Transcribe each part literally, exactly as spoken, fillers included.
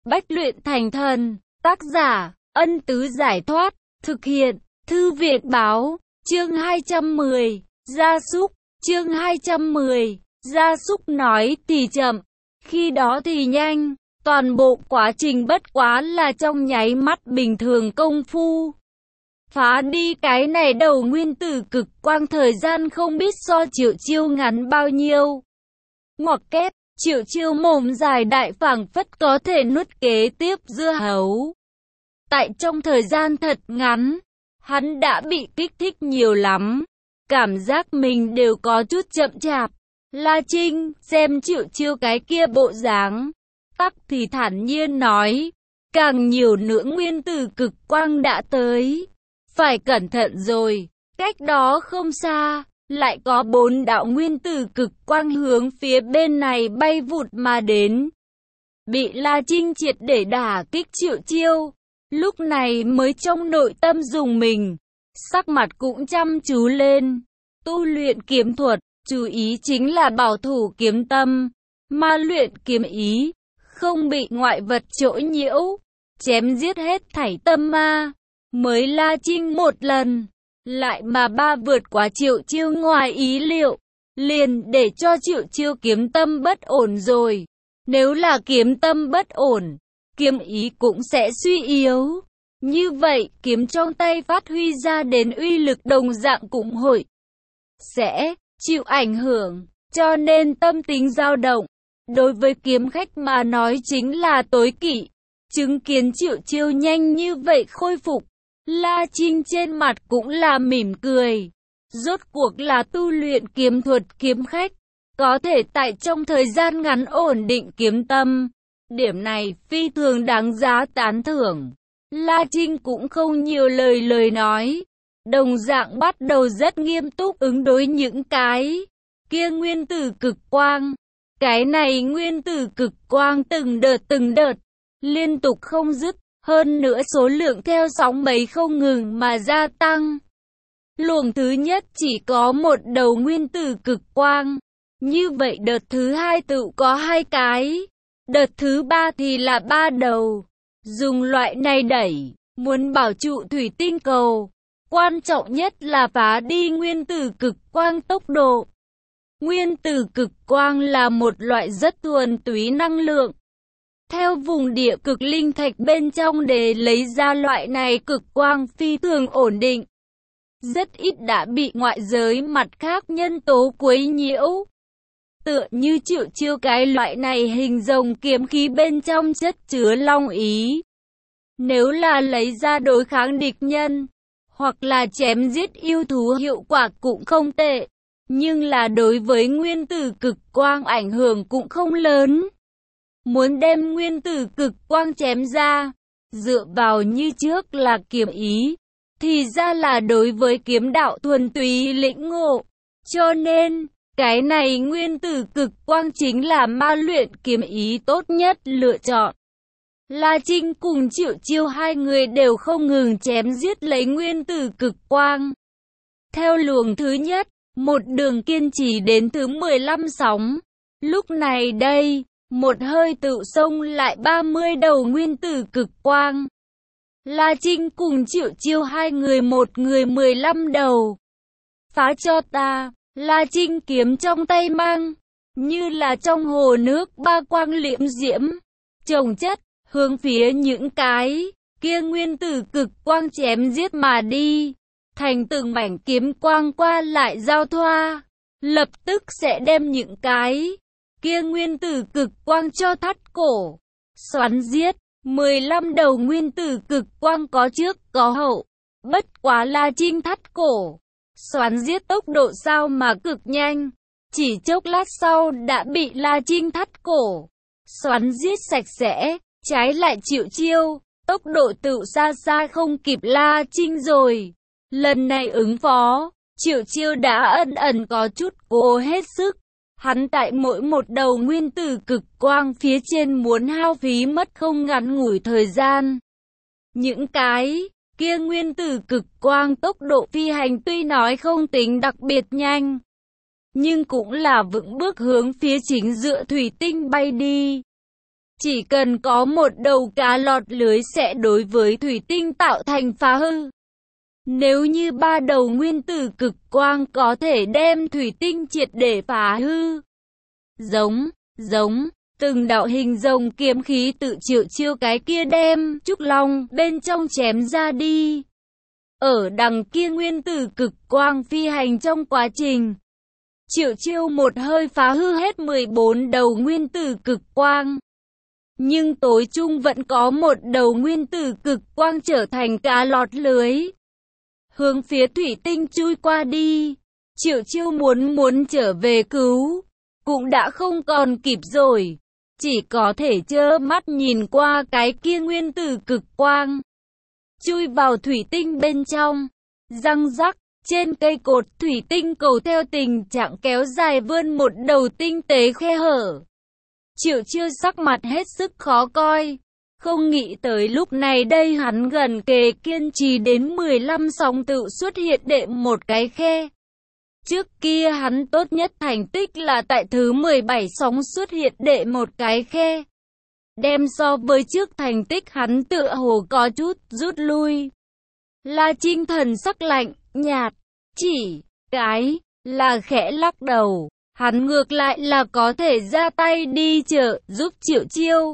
bách luyện thành thần. Tác giả, Ân Tứ Giải Thoát. Thực hiện, Thư Viện Báo. Chương hai trăm mười. Gia súc. Chương hai trăm mười. Gia súc nói thì chậm, khi đó thì nhanh. Toàn bộ quá trình bất quá là trong nháy mắt bình thường công phu. Phá đi cái này đầu nguyên tử cực quang thời gian không biết so Triệu Chiêu ngắn bao nhiêu. Ngoặc kép, Triệu Chiêu mồm dài đại phảng phất có thể nuốt kế tiếp dưa hấu. Tại trong thời gian thật ngắn, hắn đã bị kích thích nhiều lắm. Cảm giác mình đều có chút chậm chạp. La Trinh, xem Triệu Chiêu cái kia bộ dáng. Tắc thì thản nhiên nói, càng nhiều nữa nguyên tử cực quang đã tới. Phải cẩn thận rồi, cách đó không xa, lại có bốn đạo nguyên tử cực quang hướng phía bên này bay vụt mà đến. Bị La Trinh triệt để đả kích Triệu Chiêu, lúc này mới trong nội tâm dùng mình, sắc mặt cũng chăm chú lên. Tu luyện kiếm thuật, chú ý chính là bảo thủ kiếm tâm, ma luyện kiếm ý, không bị ngoại vật chỗ nhiễu, chém giết hết thảy tâm ma. Mới La Trinh một lần, lại mà ba vượt quá Triệu Chiêu ngoài ý liệu, liền để cho Triệu Chiêu kiếm tâm bất ổn rồi. Nếu là kiếm tâm bất ổn, kiếm ý cũng sẽ suy yếu. Như vậy, kiếm trong tay phát huy ra đến uy lực đồng dạng cũng hội sẽ chịu ảnh hưởng, cho nên tâm tính dao động. Đối với kiếm khách mà nói chính là tối kỵ. Chứng kiến Triệu Chiêu nhanh như vậy khôi phục, La Trinh trên mặt cũng là mỉm cười. Rốt cuộc là tu luyện kiếm thuật kiếm khách, có thể tại trong thời gian ngắn ổn định kiếm tâm. Điểm này phi thường đáng giá tán thưởng. La Trinh cũng không nhiều lời lời nói, đồng dạng bắt đầu rất nghiêm túc ứng đối những cái kia nguyên tử cực quang. Cái này nguyên tử cực quang từng đợt từng đợt, liên tục không dứt, hơn nữa số lượng theo sóng mấy không ngừng mà gia tăng. Luồng thứ nhất chỉ có một đầu nguyên tử cực quang, như vậy đợt thứ hai tự có hai cái, đợt thứ ba thì là ba đầu. Dùng loại này đẩy, muốn bảo trụ thủy tinh cầu, quan trọng nhất là phá đi nguyên tử cực quang tốc độ. Nguyên tử cực quang là một loại rất thuần túy năng lượng. Theo vùng địa cực linh thạch bên trong để lấy ra loại này cực quang phi thường ổn định. Rất ít đã bị ngoại giới mặt khác nhân tố quấy nhiễu. Tựa như Triệu Chiêu cái loại này hình rồng kiếm khí bên trong chất chứa long ý. Nếu là lấy ra đối kháng địch nhân, hoặc là chém giết yêu thú hiệu quả cũng không tệ. Nhưng là đối với nguyên tử cực quang ảnh hưởng cũng không lớn. Muốn đem nguyên tử cực quang chém ra, dựa vào như trước là kiếm ý, thì ra là đối với kiếm đạo thuần túy lĩnh ngộ. Cho nên, cái này nguyên tử cực quang chính là ma luyện kiếm ý tốt nhất lựa chọn. La Trinh cùng Triệu Chiêu hai người đều không ngừng chém giết lấy nguyên tử cực quang. Theo luồng thứ nhất, một đường kiên trì đến thứ mười lăm sóng. Lúc này đây, một hơi tự xông lại ba mươi đầu nguyên tử cực quang. La Trinh cùng Triệu Chiêu hai người một người mười lăm đầu. Phá cho ta, La Trinh kiếm trong tay mang, như là trong hồ nước ba quang liễm diễm, chồng chất, hướng phía những cái kia nguyên tử cực quang chém giết mà đi. Thành từng mảnh kiếm quang qua lại giao thoa, lập tức sẽ đem những cái kia nguyên tử cực quang cho thắt cổ, xoắn giết. mười lăm đầu nguyên tử cực quang có trước có hậu, bất quá La Trinh thắt cổ, xoắn giết tốc độ sao mà cực nhanh, chỉ chốc lát sau đã bị La Trinh thắt cổ, xoắn giết sạch sẽ. Trái lại Triệu Chiêu, tốc độ tự xa xa không kịp La Trinh rồi. Lần này ứng phó, Triệu Chiêu đã ẩn ẩn có chút cố hết sức. Hắn tại mỗi một đầu nguyên tử cực quang phía trên muốn hao phí mất không ngắn ngủi thời gian. Những cái kia nguyên tử cực quang tốc độ phi hành tuy nói không tính đặc biệt nhanh, nhưng cũng là vững bước hướng phía chính giữa thủy tinh bay đi. Chỉ cần có một đầu cá lọt lưới sẽ đối với thủy tinh tạo thành phá hư. Nếu như ba đầu nguyên tử cực quang có thể đem thủy tinh triệt để phá hư. Giống, giống, từng đạo hình rồng kiếm khí tự Triệu Chiêu cái kia đem trúc long bên trong chém ra đi. Ở đằng kia nguyên tử cực quang phi hành trong quá trình, Triệu Chiêu một hơi phá hư hết mười bốn đầu nguyên tử cực quang. Nhưng tối chung vẫn có một đầu nguyên tử cực quang trở thành cá lọt lưới, hướng phía thủy tinh chui qua đi. Triệu Chiêu muốn muốn trở về cứu, cũng đã không còn kịp rồi, chỉ có thể trơ mắt nhìn qua cái kia nguyên tử cực quang chui vào thủy tinh bên trong. Răng rắc, trên cây cột thủy tinh cầu theo tình trạng kéo dài vươn một đầu tinh tế khe hở. Triệu Chiêu sắc mặt hết sức khó coi, không nghĩ tới lúc này đây hắn gần kề kiên trì đến mười lăm sóng tự xuất hiện đệm một cái khe. Trước kia hắn tốt nhất thành tích là tại thứ mười bảy sóng xuất hiện đệ một cái khe. Đem so với trước thành tích hắn tựa hồ có chút rút lui. La Trinh thần sắc lạnh, nhạt, chỉ cái là khẽ lắc đầu. Hắn ngược lại là có thể ra tay đi trợ giúp Triệu Chiêu.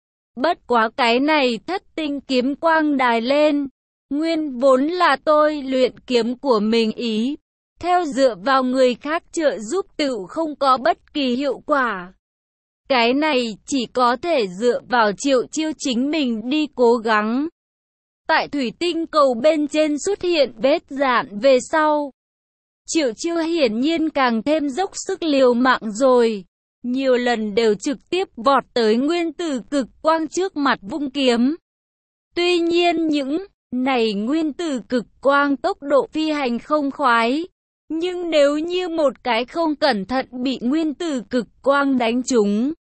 Bất quá cái này thất tinh kiếm quang đài lên, nguyên vốn là tôi luyện kiếm của mình ý. Theo dựa vào người khác trợ giúp tự không có bất kỳ hiệu quả. Cái này chỉ có thể dựa vào Triệu Chiêu chính mình đi cố gắng. Tại thủy tinh cầu bên trên xuất hiện vết dạn về sau, Triệu Chiêu hiển nhiên càng thêm dốc sức liều mạng rồi. Nhiều lần đều trực tiếp vọt tới nguyên tử cực quang trước mặt vung kiếm. Tuy nhiên những này nguyên tử cực quang tốc độ phi hành không khoái. Nhưng nếu như một cái không cẩn thận bị nguyên tử cực quang đánh trúng,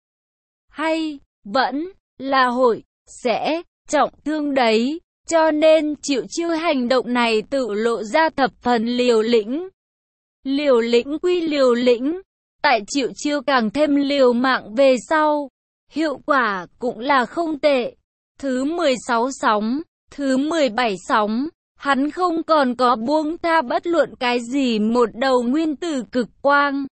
hay vẫn là hội sẽ trọng thương đấy. Cho nên Triệu Chiêu hành động này tự lộ ra thập phần liều lĩnh. Liều lĩnh quy liều lĩnh, tại Triệu Chiêu càng thêm liều mạng về sau, hiệu quả cũng là không tệ. Thứ mười sáu sóng, thứ mười bảy sóng, hắn không còn có buông tha bất luận cái gì một đầu nguyên tử cực quang.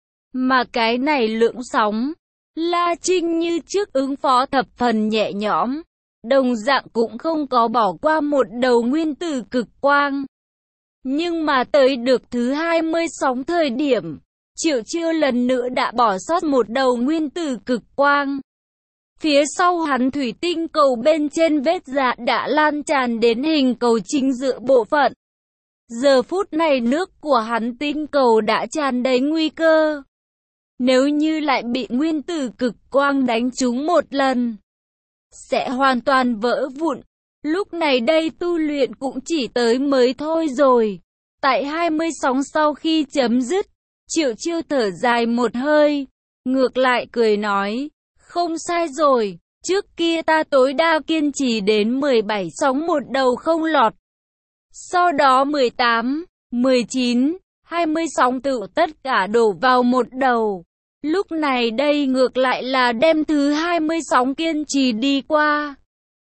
Mà cái này lượng sóng, La Trinh như trước ứng phó thập phần nhẹ nhõm, đồng dạng cũng không có bỏ qua một đầu nguyên tử cực quang. Nhưng mà tới được thứ hai mươi sóng thời điểm, Triệu Chiêu lần nữa đã bỏ sót một đầu nguyên tử cực quang. Phía sau hắn thủy tinh cầu bên trên vết rạn đã lan tràn đến hình cầu chính giữa bộ phận. Giờ phút này nước của hắn tinh cầu đã tràn đầy nguy cơ. Nếu như lại bị nguyên tử cực quang đánh trúng một lần, sẽ hoàn toàn vỡ vụn. Lúc này đây tu luyện cũng chỉ tới mới thôi rồi. Tại hai mươi sóng sau khi chấm dứt, Triệu Chiêu thở dài một hơi, ngược lại cười nói, không sai rồi, trước kia ta tối đa kiên trì đến mười bảy sóng một đầu không lọt. Sau đó mười tám, mười chín, hai mươi sóng tự tất cả đổ vào một đầu. Lúc này đây ngược lại là đem thứ hai mươi sóng kiên trì đi qua.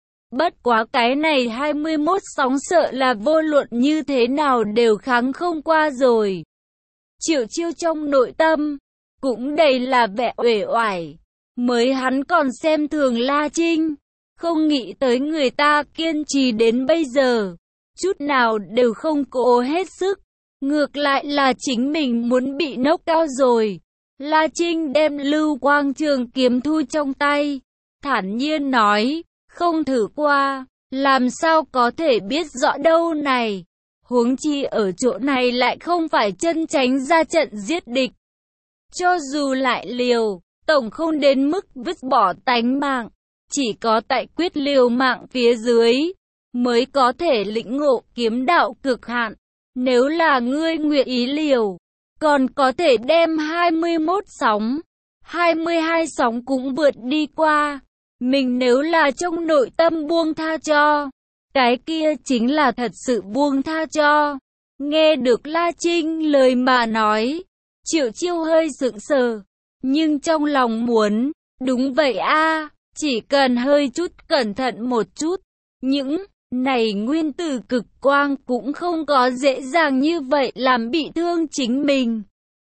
Bất quá cái này hai mươi mốt sóng sợ là vô luận như thế nào đều kháng không qua rồi. Triệu Chiêu trong nội tâm cũng đầy là vẻ uể oải. Mới hắn còn xem thường La Trinh, không nghĩ tới người ta kiên trì đến bây giờ, chút nào đều không cố hết sức. Ngược lại là chính mình muốn bị nốc cao rồi. La Trinh đem Lưu Quang Trường kiếm thu trong tay, thản nhiên nói, không thử qua, làm sao có thể biết rõ đâu này. Huống chi ở chỗ này lại không phải chân tránh ra trận giết địch. Cho dù lại liều, tổng không đến mức vứt bỏ tánh mạng, chỉ có tại quyết liều mạng phía dưới, mới có thể lĩnh ngộ kiếm đạo cực hạn. Nếu là ngươi nguyện ý liều, còn có thể đem hai mươi mốt sóng, hai mươi hai sóng cũng vượt đi qua. Mình nếu là trong nội tâm buông tha cho, cái kia chính là thật sự buông tha cho. Nghe được La Trinh lời mà nói, Triệu Chiêu hơi sững sờ, nhưng trong lòng muốn, đúng vậy a, Chỉ cần hơi chút cẩn thận một chút, những này nguyên tử cực quang cũng không có dễ dàng như vậy làm bị thương chính mình.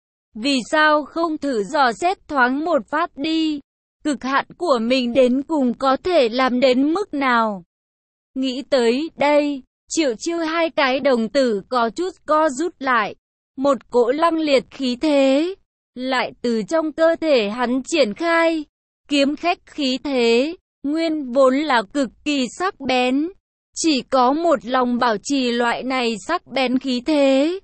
Vì sao không thử dò xét thoáng một phát đi, cực hạn của mình đến cùng có thể làm đến mức nào? Nghĩ tới đây, Triệu Chiêu hai cái đồng tử có chút co rút lại, một cỗ lăng liệt khí thế lại từ trong cơ thể hắn triển khai. Kiếm khách khí thế, nguyên vốn là cực kỳ sắc bén, chỉ có một lòng bảo trì loại này sắc bén khí thế,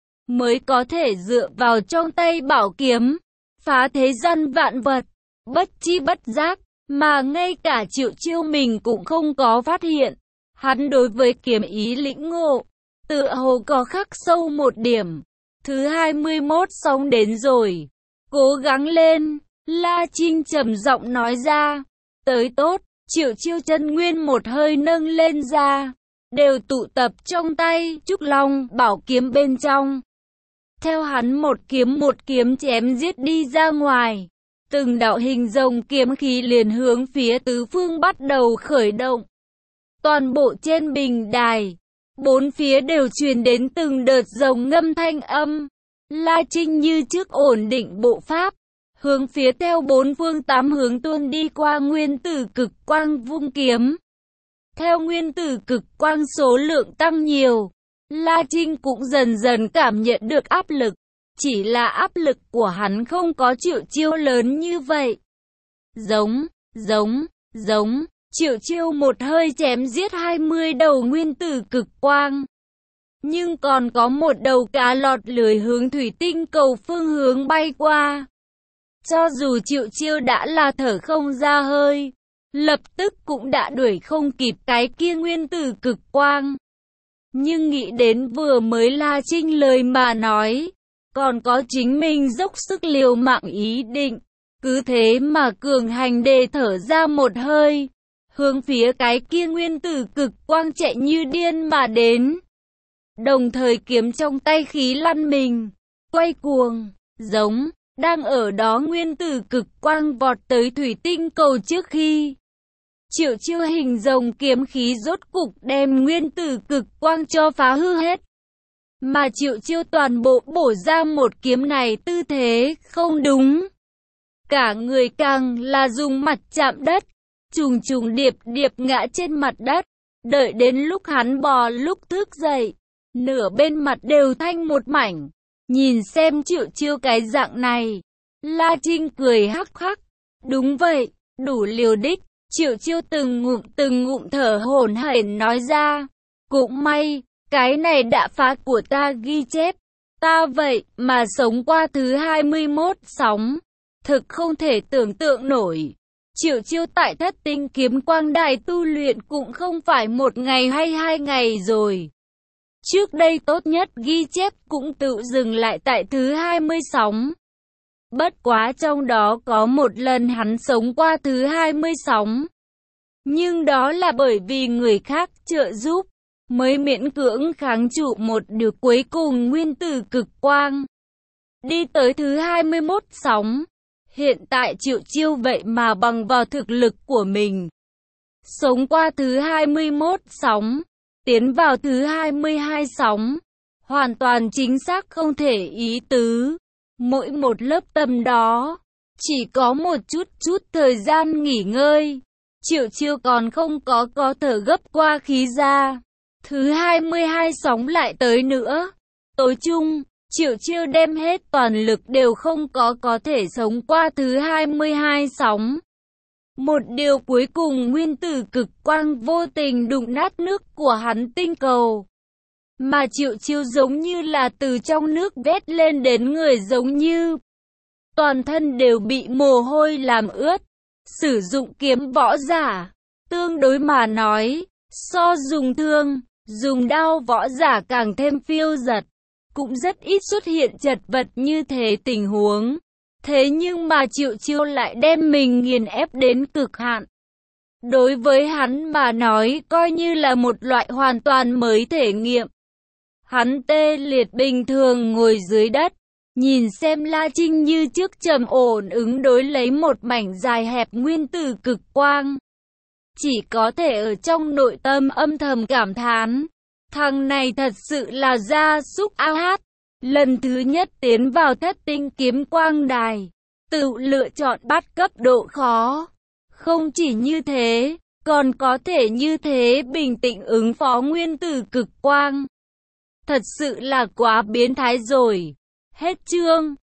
mới có thể dựa vào trong tay bảo kiếm, phá thế gian vạn vật. Bất chi bất giác, mà ngay cả Triệu Chiêu mình cũng không có phát hiện, hắn đối với kiếm ý lĩnh ngộ, tựa hồ có khắc sâu một điểm. Thứ hai mươi mốt xong đến rồi, cố gắng lên, La Trinh trầm giọng nói ra. Tới tốt, Triệu Chiêu chân nguyên một hơi nâng lên ra, đều tụ tập trong tay Trúc Long bảo kiếm bên trong. Theo hắn một kiếm một kiếm chém giết đi ra ngoài, từng đạo hình rồng kiếm khí liền hướng phía tứ phương bắt đầu khởi động. Toàn bộ trên bình đài, bốn phía đều truyền đến từng đợt rồng ngâm thanh âm. La Trinh như trước ổn định bộ pháp, hướng phía theo bốn phương tám hướng tuôn đi qua nguyên tử cực quang vung kiếm. Theo nguyên tử cực quang số lượng tăng nhiều, La Trinh cũng dần dần cảm nhận được áp lực, chỉ là áp lực của hắn không có Triệu Chiêu lớn như vậy. Giống, giống, giống, Triệu Chiêu một hơi chém giết hai mươi đầu nguyên tử cực quang. Nhưng còn có một đầu cá lọt lưới hướng thủy tinh cầu phương hướng bay qua. Cho dù Triệu Chiêu đã là thở không ra hơi, lập tức cũng đã đuổi không kịp cái kia nguyên tử cực quang. Nhưng nghĩ đến vừa mới La Trinh lời mà nói, còn có chính mình dốc sức liều mạng ý định, cứ thế mà cường hành đề thở ra một hơi, hướng phía cái kia nguyên tử cực quang chạy như điên mà đến. Đồng thời kiếm trong tay khí lăn mình, quay cuồng, giống, đang ở đó nguyên tử cực quang vọt tới thủy tinh cầu trước khi. Triệu Chiêu hình rồng kiếm khí rốt cục đem nguyên tử cực quang cho phá hư hết. Mà Triệu Chiêu toàn bộ bổ ra một kiếm này tư thế không đúng. Cả người càng là dùng mặt chạm đất, trùng trùng điệp điệp ngã trên mặt đất. Đợi đến lúc hắn bò lúc thức dậy, nửa bên mặt đều thanh một mảnh. Nhìn xem Triệu Chiêu cái dạng này, La Trinh cười hắc hắc. Đúng vậy, đủ liều đích. Triệu Chiêu từng ngụm từng ngụm thở hổn hển nói ra. Cũng may, cái này đã phá của ta ghi chép. Ta vậy mà sống qua thứ hai mươi mốt sóng. Thực không thể tưởng tượng nổi. Triệu Chiêu tại Thất Tinh Kiếm Quang Đài tu luyện cũng không phải một ngày hay hai ngày rồi. Trước đây tốt nhất ghi chép cũng tự dừng lại tại thứ hai mươi sóng. Bất quá trong đó có một lần hắn sống qua thứ hai mươi sóng. Nhưng đó là bởi vì người khác trợ giúp, mới miễn cưỡng kháng trụ một điều cuối cùng nguyên tử cực quang. Đi tới thứ hai mươi mốt sóng. Hiện tại Triệu Chiêu vậy mà bằng vào thực lực của mình, sống qua thứ hai mươi mốt sóng, tiến vào thứ hai mươi hai sóng. Hoàn toàn chính xác không thể ý tứ. Mỗi một lớp tầm đó, chỉ có một chút chút thời gian nghỉ ngơi. Triệu Chiêu còn không có có thở gấp qua khí ra. Thứ hai mươi hai sóng lại tới nữa. Tối chung, Triệu Chiêu đem hết toàn lực đều không có có thể sống qua thứ hai mươi hai sóng. Một điều cuối cùng nguyên tử cực quang vô tình đụng nát nước của hắn tinh cầu. Mà Triệu Chiêu giống như là từ trong nước vét lên đến người giống như. Toàn thân đều bị mồ hôi làm ướt. Sử dụng kiếm võ giả, tương đối mà nói, so dùng thương, dùng đao võ giả càng thêm phiêu dật. Cũng rất ít xuất hiện chật vật như thế tình huống. Thế nhưng mà Triệu Chiêu lại đem mình nghiền ép đến cực hạn. Đối với hắn mà nói coi như là một loại hoàn toàn mới thể nghiệm. Hắn tê liệt bình thường ngồi dưới đất, Nhìn xem La Trinh như trước trầm ổn ứng đối lấy một mảnh dài hẹp nguyên tử cực quang. Chỉ có thể ở trong nội tâm âm thầm cảm thán. Thằng này thật sự là gia súc a hát. Lần thứ nhất tiến vào thất tinh kiếm quang đài. Tự lựa chọn bắt cấp độ khó. Không chỉ như thế, còn có thể như thế bình tĩnh ứng phó nguyên tử cực quang. Thật sự là quá biến thái rồi. Hết chương.